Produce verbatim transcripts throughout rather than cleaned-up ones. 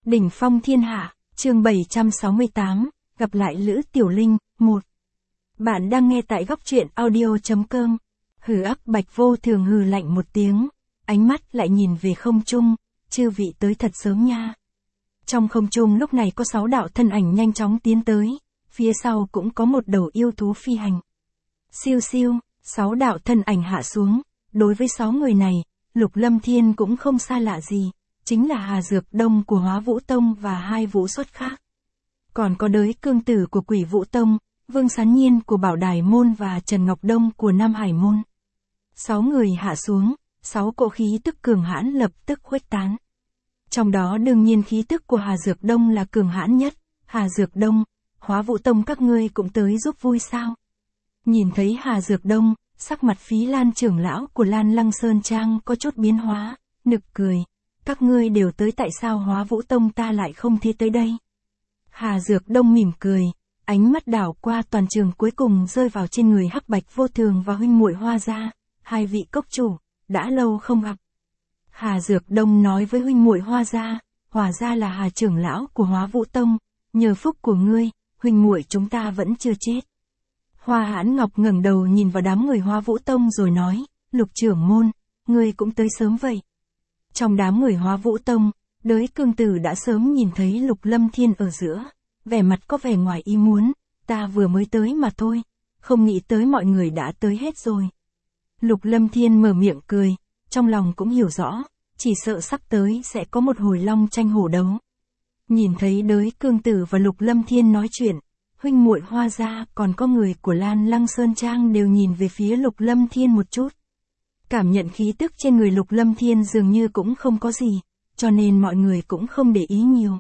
Đỉnh phong thiên hạ, chương bảy trăm sáu mươi tám, gặp lại Lữ Tiểu Linh, một. Bạn đang nghe tại góc truyện audio.com. Hừ ắc Bạch Vô Thường hừ lạnh một tiếng, ánh mắt lại nhìn về không trung, chư vị tới thật sớm nha. Trong không trung lúc này có sáu đạo thân ảnh nhanh chóng tiến tới, phía sau cũng có một đầu yêu thú phi hành. Siêu siêu, sáu đạo thân ảnh hạ xuống, đối với sáu người này, Lục Lâm Thiên cũng không xa lạ gì, chính là Hà Dược Đông của Hóa Vũ Tông và hai vũ xuất khác. Còn có Đới Cương Tử của Quỷ Vũ Tông, Vương Sán Nhiên của Bảo Đài Môn và Trần Ngọc Đông của Nam Hải Môn. Sáu người hạ xuống, sáu cỗ khí tức cường hãn lập tức khuếch tán. Trong đó đương nhiên khí tức của Hà Dược Đông là cường hãn nhất. Hà Dược Đông, Hóa Vũ Tông các ngươi cũng tới giúp vui sao? Nhìn thấy Hà Dược Đông, sắc mặt Phí Lan trưởng lão của Lan Lăng Sơn Trang có chút biến hóa, nực cười. Các ngươi đều tới tại sao Hóa Vũ Tông ta lại không thi tới đây? Hà Dược Đông mỉm cười, ánh mắt đảo qua toàn trường cuối cùng rơi vào trên người Hắc Bạch Vô Thường và huynh muội Hoa gia, hai vị cốc chủ, đã lâu không gặp. Hà Dược Đông nói với huynh muội Hoa gia, Hoa gia là Hà trưởng lão của Hóa Vũ Tông, nhờ phúc của ngươi, huynh muội chúng ta vẫn chưa chết. Hoa Hãn Ngọc ngẩng đầu nhìn vào đám người Hóa Vũ Tông rồi nói, Lục trưởng môn, ngươi cũng tới sớm vậy. Trong đám người Hóa Vũ Tông, Đới Cương Tử đã sớm nhìn thấy Lục Lâm Thiên ở giữa, vẻ mặt có vẻ ngoài ý muốn, ta vừa mới tới mà thôi, không nghĩ tới mọi người đã tới hết rồi. Lục Lâm Thiên mở miệng cười, trong lòng cũng hiểu rõ, chỉ sợ sắp tới sẽ có một hồi long tranh hổ đấu. Nhìn thấy Đới Cương Tử và Lục Lâm Thiên nói chuyện, huynh muội Hoa gia còn có người của Lan Lăng Sơn Trang đều nhìn về phía Lục Lâm Thiên một chút. Cảm nhận khí tức trên người Lục Lâm Thiên dường như cũng không có gì, cho nên mọi người cũng không để ý nhiều.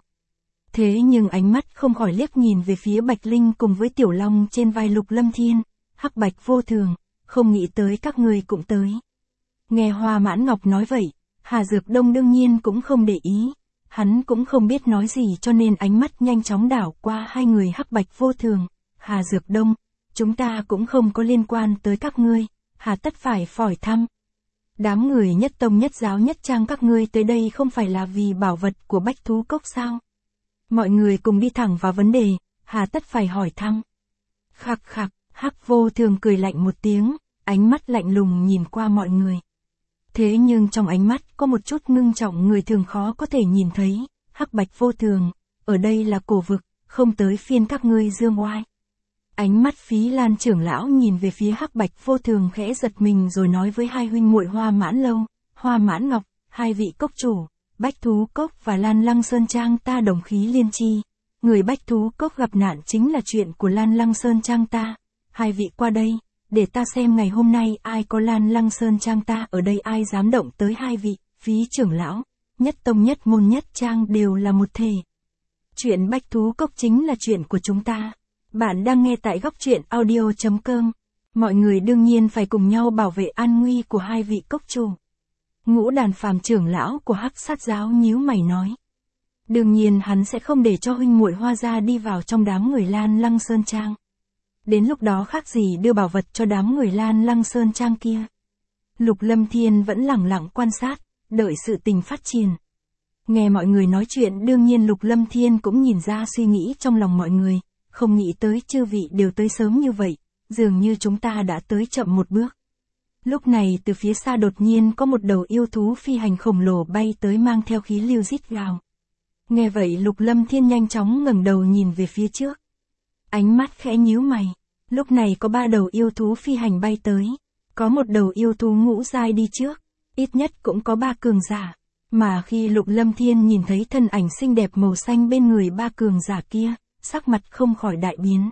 Thế nhưng ánh mắt không khỏi liếc nhìn về phía Bạch Linh cùng với Tiểu Long trên vai Lục Lâm Thiên, Hắc Bạch Vô Thường, không nghĩ tới các ngươi cũng tới. Nghe Hoa Mãn Ngọc nói vậy, Hà Dược Đông đương nhiên cũng không để ý, hắn cũng không biết nói gì cho nên ánh mắt nhanh chóng đảo qua hai người Hắc Bạch Vô Thường. Hà Dược Đông, chúng ta cũng không có liên quan tới các ngươi, hà tất phải hỏi thăm. Đám người nhất tông nhất giáo nhất trang các ngươi tới đây không phải là vì bảo vật của Bách Thú Cốc sao? Mọi người cùng đi thẳng vào vấn đề, hà tất phải hỏi thăm. Khạc khạc, Hắc Vô Thường cười lạnh một tiếng, ánh mắt lạnh lùng nhìn qua mọi người. Thế nhưng trong ánh mắt có một chút ngưng trọng người thường khó có thể nhìn thấy, Hắc Bạch Vô Thường, ở đây là cổ vực, không tới phiên các ngươi dương oai. Ánh mắt Phí Lan trưởng lão nhìn về phía Hắc Bạch Vô Thường khẽ giật mình rồi nói với hai huynh muội Hoa Mãn Lâu, Hoa Mãn Ngọc, hai vị cốc chủ, Bách Thú Cốc và Lan Lăng Sơn Trang ta đồng khí liên chi. Người Bách Thú Cốc gặp nạn chính là chuyện của Lan Lăng Sơn Trang ta. Hai vị qua đây, để ta xem ngày hôm nay ai có Lan Lăng Sơn Trang ta ở đây ai dám động tới hai vị, Phí trưởng lão, nhất tông nhất môn nhất trang đều là một thể. Chuyện Bách Thú Cốc chính là chuyện của chúng ta. Bạn đang nghe tại góc truyện audio.com. Mọi người đương nhiên phải cùng nhau bảo vệ an nguy của hai vị cốc chủ. Ngũ Đàn Phàm trưởng lão của Hắc Sát giáo nhíu mày nói. Đương nhiên hắn sẽ không để cho huynh muội Hoa gia đi vào trong đám người Lan Lăng Sơn Trang. Đến lúc đó khác gì đưa bảo vật cho đám người Lan Lăng Sơn Trang kia. Lục Lâm Thiên vẫn lẳng lặng quan sát, đợi sự tình phát triển. Nghe mọi người nói chuyện đương nhiên Lục Lâm Thiên cũng nhìn ra suy nghĩ trong lòng mọi người. Không nghĩ tới chư vị đều tới sớm như vậy, dường như chúng ta đã tới chậm một bước. Lúc này từ phía xa đột nhiên có một đầu yêu thú phi hành khổng lồ bay tới mang theo khí lưu rít gào. Nghe vậy Lục Lâm Thiên nhanh chóng ngẩng đầu nhìn về phía trước. Ánh mắt khẽ nhíu mày, lúc này có ba đầu yêu thú phi hành bay tới. Có một đầu yêu thú ngũ giai đi trước, ít nhất cũng có ba cường giả. Mà khi Lục Lâm Thiên nhìn thấy thân ảnh xinh đẹp màu xanh bên người ba cường giả kia, sắc mặt không khỏi đại biến.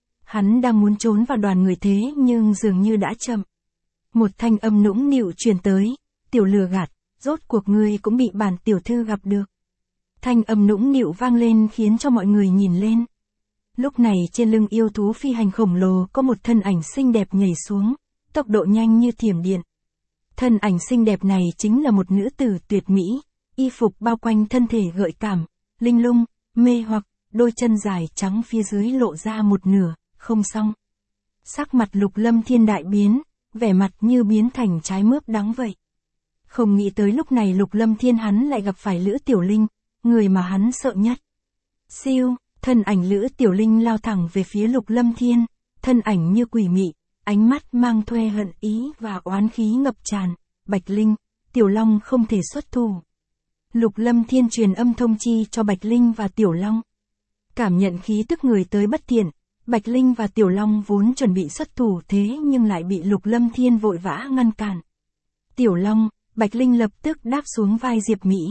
Hắn đang muốn trốn vào đoàn người thế nhưng dường như đã chậm. Một thanh âm nũng nịu truyền tới, tiểu lừa gạt, rốt cuộc ngươi cũng bị bản tiểu thư gặp được. Thanh âm nũng nịu vang lên khiến cho mọi người nhìn lên. Lúc này trên lưng yêu thú phi hành khổng lồ có một thân ảnh xinh đẹp nhảy xuống, tốc độ nhanh như thiểm điện. Thân ảnh xinh đẹp này chính là một nữ tử tuyệt mỹ, y phục bao quanh thân thể gợi cảm, linh lung, mê hoặc. Đôi chân dài trắng phía dưới lộ ra một nửa, không xong. Sắc mặt Lục Lâm Thiên đại biến, vẻ mặt như biến thành trái mướp đắng vậy. Không nghĩ tới lúc này Lục Lâm Thiên hắn lại gặp phải Lữ Tiểu Linh, người mà hắn sợ nhất. Siêu, thân ảnh Lữ Tiểu Linh lao thẳng về phía Lục Lâm Thiên, thân ảnh như quỷ mị, ánh mắt mang thuê hận ý và oán khí ngập tràn. Bạch Linh, Tiểu Long không thể xuất thủ. Lục Lâm Thiên truyền âm thông chi cho Bạch Linh và Tiểu Long. Cảm nhận khí tức người tới bất thiện, Bạch Linh và Tiểu Long vốn chuẩn bị xuất thủ thế nhưng lại bị Lục Lâm Thiên vội vã ngăn cản. Tiểu Long, Bạch Linh lập tức đáp xuống vai Diệp Mỹ.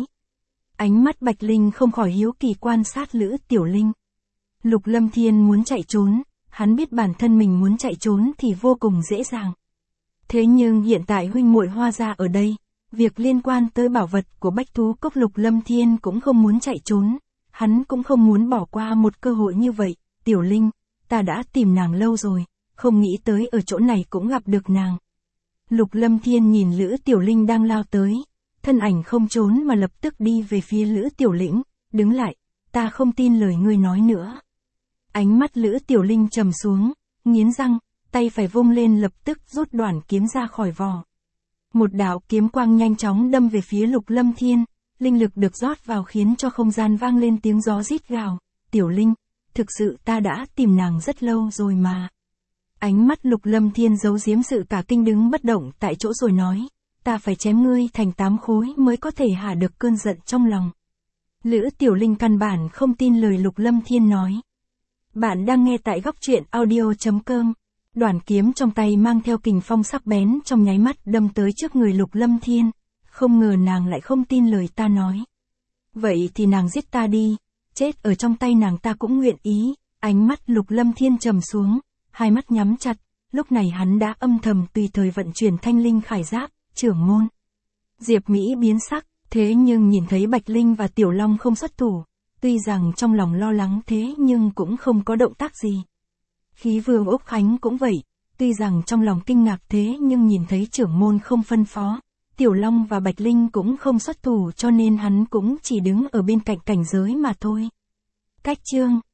Ánh mắt Bạch Linh không khỏi hiếu kỳ quan sát Lữ Tiểu Linh. Lục Lâm Thiên muốn chạy trốn, hắn biết bản thân mình muốn chạy trốn thì vô cùng dễ dàng. Thế nhưng hiện tại huynh muội Hoa gia ở đây, việc liên quan tới bảo vật của Bách Thú Cốc Lục Lâm Thiên cũng không muốn chạy trốn, hắn cũng không muốn bỏ qua một cơ hội như vậy. Tiểu Linh, ta đã tìm nàng lâu rồi, không nghĩ tới ở chỗ này cũng gặp được nàng. Lục Lâm Thiên nhìn Lữ Tiểu Linh đang lao tới, thân ảnh không trốn mà lập tức đi về phía Lữ Tiểu Lĩnh, đứng lại, ta không tin lời ngươi nói nữa. Ánh mắt Lữ Tiểu Linh trầm xuống, nghiến răng, tay phải vung lên lập tức rút đoạn kiếm ra khỏi vỏ. Một đạo kiếm quang nhanh chóng đâm về phía Lục Lâm Thiên, linh lực được rót vào khiến cho không gian vang lên tiếng gió rít gào. Tiểu Linh, thực sự ta đã tìm nàng rất lâu rồi mà. Ánh mắt Lục Lâm Thiên giấu giếm sự cả kinh đứng bất động tại chỗ rồi nói, ta phải chém ngươi thành tám khối mới có thể hạ được cơn giận trong lòng. Lữ Tiểu Linh căn bản không tin lời Lục Lâm Thiên nói. Bạn đang nghe tại góc truyện audio chấm com. Đoạn kiếm trong tay mang theo kình phong sắc bén trong nháy mắt đâm tới trước người Lục Lâm Thiên, không ngờ nàng lại không tin lời ta nói. Vậy thì nàng giết ta đi, chết ở trong tay nàng ta cũng nguyện ý. Ánh mắt Lục Lâm Thiên trầm xuống, hai mắt nhắm chặt, lúc này hắn đã âm thầm tùy thời vận chuyển thanh linh khải giáp, trưởng môn. Diệp Mỹ biến sắc, thế nhưng nhìn thấy Bạch Linh và Tiểu Long không xuất thủ, tuy rằng trong lòng lo lắng thế nhưng cũng không có động tác gì. Khí Vương Úc Khánh cũng vậy, tuy rằng trong lòng kinh ngạc thế nhưng nhìn thấy trưởng môn không phân phó, Tiểu Long và Bạch Linh cũng không xuất thủ cho nên hắn cũng chỉ đứng ở bên cạnh cảnh giới mà thôi. Cách chương